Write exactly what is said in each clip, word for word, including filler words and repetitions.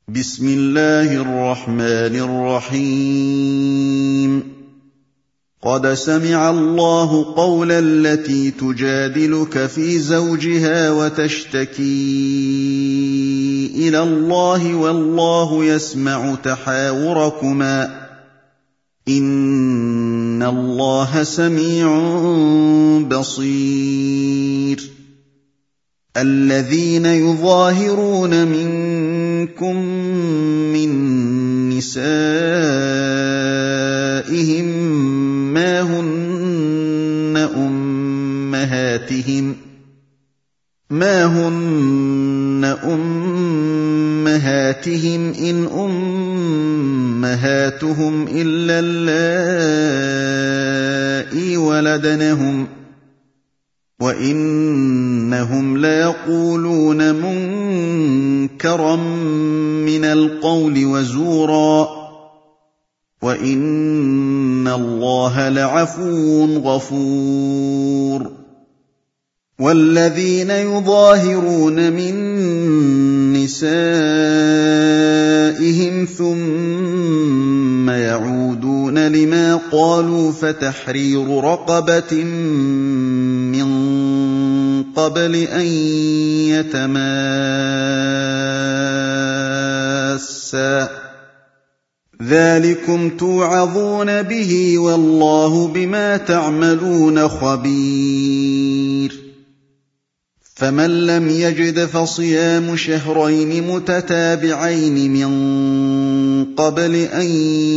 بسم الله الرحمن الرحيم قد سمع الله قول التي تجادلك في زوجها وتشتكي إلى الله والله يسمع تحاوركما إن الله سميع بصير الذين يظاهرون منكم من نسائهم ما هن أمهاتهم ما هن أمهاتهم إن أمهاتهم إلا اللائي ولدنهم وإنهم ليقولون منكرا من القول وزورا وإن الله لعفو غفور والذين يظاهرون من نسائهم ثم يعودون لما قالوا فتحرير رقبة من قبل أن يتماسا ذلكم توعظون به والله بما تعملون خبير فمن لم يجد فصيام شهرين متتابعين من قبل أن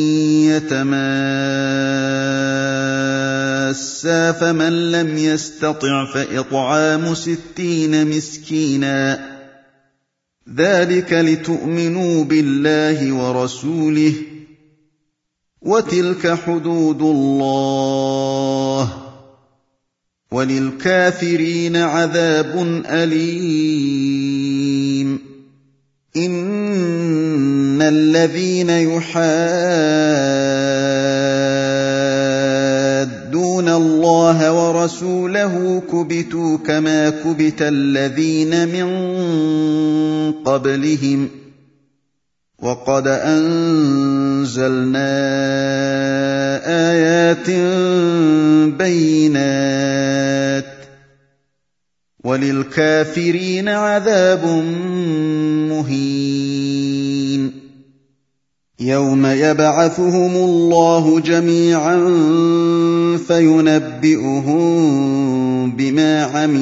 يتماسا فمن لم يستطع فإطعام ستين مسكينا ذلك لتؤمنوا بالله ورسوله وتلك حدود الله وللكافرين عذاب أليم إن الذين يحادون الله ورسوله كبتوا كما كبت الذين من قبلهم وقد أنزلنا آيات بينات وللكافرين عذاب مهين يوم يبعثهم الله جميعا فينبئهم بما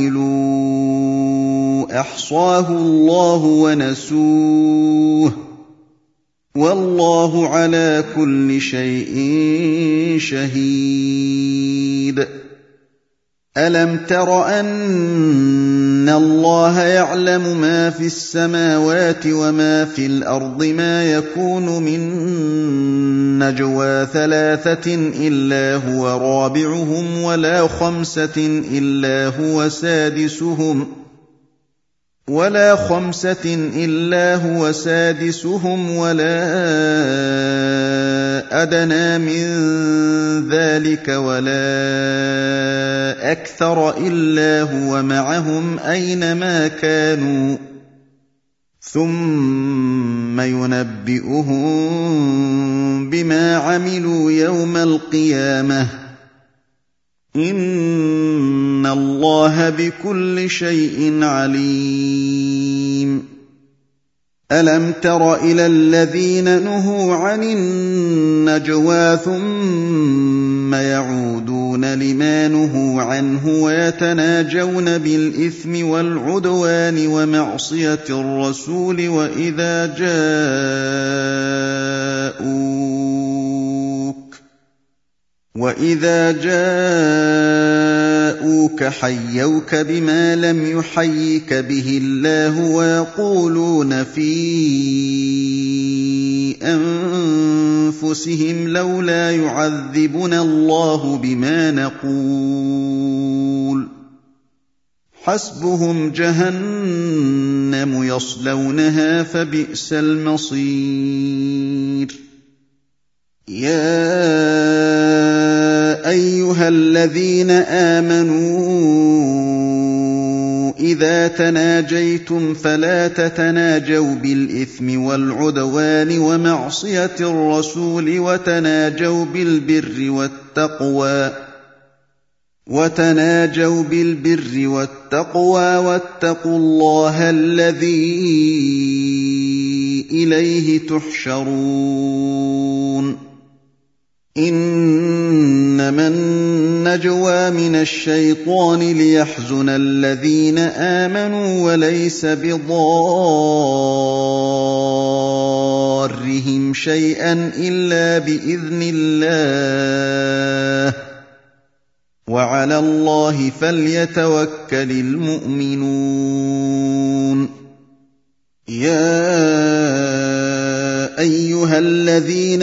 عملوا أحصاه الله ونسوه والله على كل شيء شهيد ألم تر أن الله يعلم ما في السماوات وما في الأرض ما يكون من نجوى ثلاثة إلا هو رابعهم ولا خمسة إلا هو سادسهم ولا خمسة إلا هو سادسهم ولا أدنى من ذلك ولا أكثر إلا هو معهم أينما كانوا ثم ينبئهم بما عملوا يوم القيامة إن الله بكل شيء عليم ألم تر إلى الذين نهوا عن النجوى ثم يعودون لما نهوا عنه ويتناجون بالإثم والعدوان ومعصية الرسول وإذا جاءوك وإذا جاءوك حيوك بما لم يحيك به الله ويقولون في أنفسهم لولا يعذبنا الله بما نقول حسبهم جهنم يصلونها فبئس المصير يا أيها الذين آمنوا إِذَا تَنَاجَيْتُمْ فَلَا تَتَنَاجَوْا بِالْإِثْمِ وَالْعُدْوَانِ وَمَعْصِيَتِ الرَّسُولِ وَتَنَاجَوْا بِالْبِرِّ وَالتَّقْوَى وَتَنَاجَوْا بِالْبِرِّ وَالتَّقْوَى وَاتَّقُوا اللَّهَ الَّذِي إِلَيْهِ تُحْشَرُونَ إِنَّمَا النَّجْوَىٰ مِنَ الشَّيْطَانِ لِيَحْزُنَ الَّذِينَ آمَنُوا وَلَيْسَ بِضَارِّهِمْ شَيْئًا إِلَّا بِإِذْنِ اللَّهِ ۚ وَعَلَى اللَّهِ فَلْيَتَوَكَّلِ الْمُؤْمِنُونَ يَا أَيُّهَا الَّذِينَ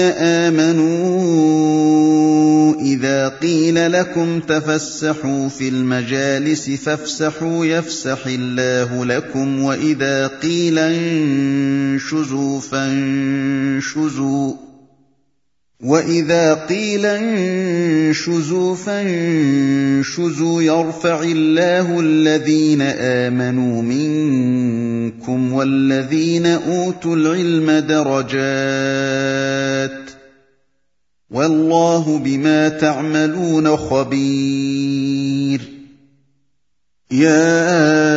آمَنُوا إِذَا قِيلَ لَكُمْ تَفَسَّحُوا فِي الْمَجَالِسِ فَافْسَحُوا يَفْسَحِ اللَّهُ لَكُمْ وَإِذَا قِيلَ انشُزُوا فانشُزُوا وَإِذَا قِيلَ انشُزُوا فانشُزُوا يَرْفَعِ اللَّهُ الَّذِينَ آمَنُوا مِنكُمْ وَالَّذِينَ أُوتُوا الْعِلْمَ دَرَجَاتٍ ۚ وَاللَّهُ بِمَا تَعْمَلُونَ خَبِيرٌ يَا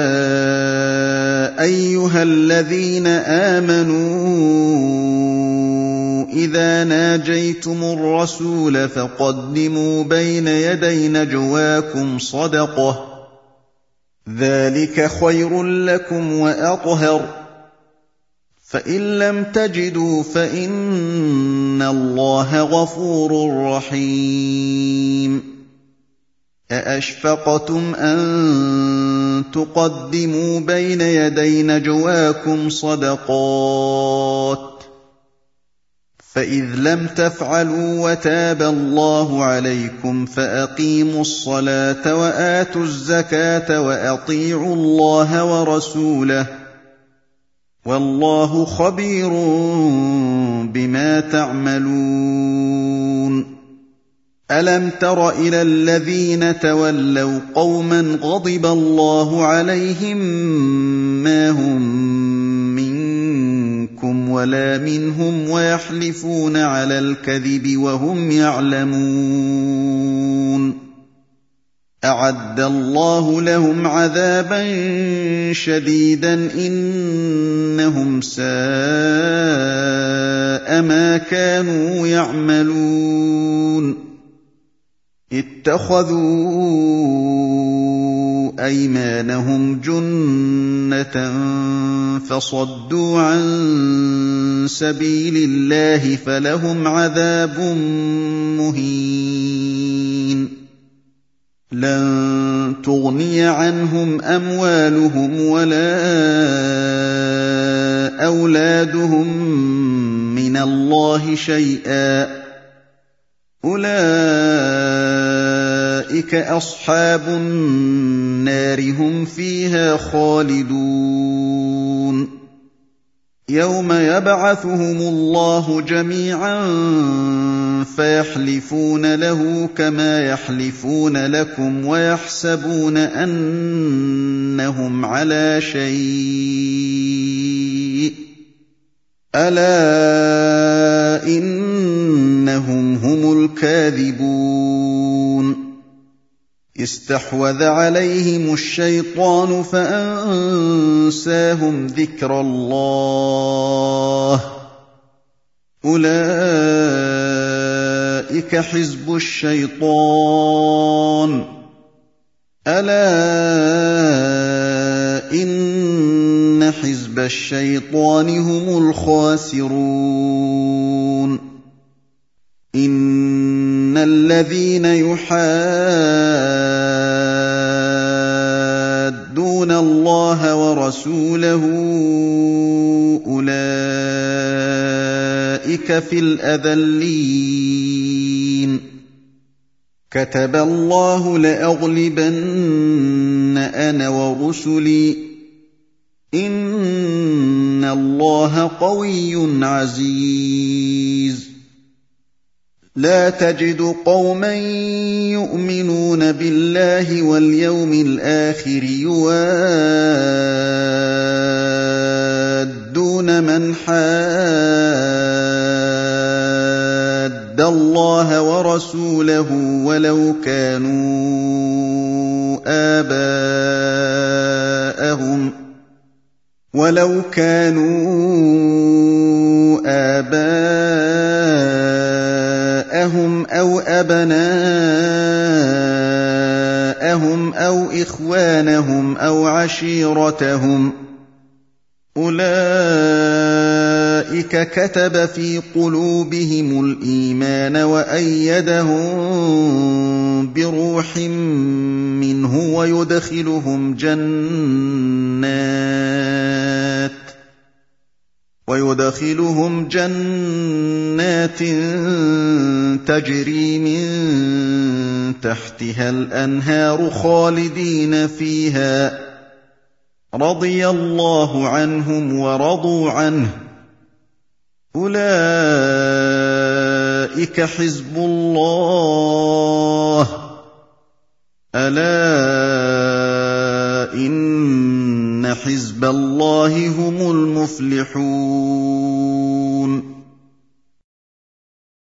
أَيُّهَا الَّذِينَ آمَنُوا إِذَا نَاجَيْتُمُ الرَّسُولَ فَقَدِّمُوا بَيْنَ يَدَيْ نَجْوَاكُمْ صَدَقَةً ۚ ذَٰلِكَ خَيْرٌ لَّكُمْ وَأَطْهَرُ ۚ فَإِن لَّمْ تَجِدُوا فَإِنَّ اللَّهَ غَفُورٌ رَّحِيمٌ أَأَشْفَقْتُمْ أَن تُقَدِّمُوا بَيْنَ يَدَيْ نَجْوَاكُمْ صَدَقَاتٍ ۚ فَإِذْ لَمْ تَفْعَلُوا وَتَابَ اللَّهُ عَلَيْكُمْ فَأَقِيمُوا الصَّلَاةَ وَآتُوا الزَّكَاةَ وَأَطِيعُوا اللَّهَ وَرَسُولَهُ ۚ وَاللَّهُ خَبِيرٌ بِمَا تَعْمَلُونَ أَلَمْ تَرَ إِلَى الَّذِينَ تَوَلَّوْا قَوْمًا غَضِبَ اللَّهُ عَلَيْهِم مَّا هُم مِّنكُمْ وَلَا مِنْهُمْ وَيَحْلِفُونَ عَلَى الْكَذِبِ وَهُمْ يَعْلَمُونَ أَعَدَّ اللَّهُ لَهُمْ عَذَابًا شَدِيدًا إِنَّهُمْ سَاءَ مَا كَانُوا يَعْمَلُونَ اتَّخَذُوا أَيْمَانَهُمْ جُنَّةً فَصَدُّوا عَن سَبِيلِ اللَّهِ فَلَهُمْ عَذَابٌ مُّهِينٌ لَّن تُغْنِيَ عَنْهُمْ أَمْوَالُهُمْ وَلَا أَوْلَادُهُم مِّنَ اللَّهِ شَيْئًا ۖ أُولَٰئِكَ أَصْحَابُ النَّارِ ۖ هُمْ فِيهَا خَالِدُونَ يَوْمَ يَبْعَثُهُمُ اللَّهُ جَمِيعًا فَيَحْلِفُونَ لَهُ كَمَا يَحْلِفُونَ لَكُمْ وَيَحْسَبُونَ أَنَّهُمْ عَلَىٰ شَيْءٍ ۚ أَلَا إِنَّهُمْ هُمُ الْكَاذِبُونَ اسْتَحْوَذَ عَلَيْهِمُ الشَّيْطَانُ فَأَنسَاهُمْ ذِكْرَ اللَّهِ ۚ أُولَٰئِكَ حِزْبُ الشَّيْطَانِ ۚ أَلَا إِنَّ حِزْبَ الشَّيْطَانِ هُمُ الْخَاسِرُونَ إِنَّ الَّذِينَ يُحَادُّونَ اللَّهَ وَرَسُولَهُ أُولَٰئِكَ فِي الْأَذَلِّينَ كَتَبَ اللَّهُ لَأَغْلِبَنَّ أَنَا وَرُسُلِي ۚ إِنَّ اللَّهَ قَوِيٌّ عَزِيزٌ لا تجد قوما يؤمنون بالله واليوم الآخر يوادون من حاد الله ورسوله ولو كانوا آباءهم ولو كانوا آباءهم أو أبناءهم أو إخوانهم أو عشيرتهم أولئك كتب في قلوبهم الإيمان وأيدهم بروح منه ويدخلهم جنات ويدخلهم جنات تجري من تحتها الأنهار خالدين فيها رضي الله عنهم ورضوا عنه أولئك حزب الله ألا إن حزب الله هم المفلحون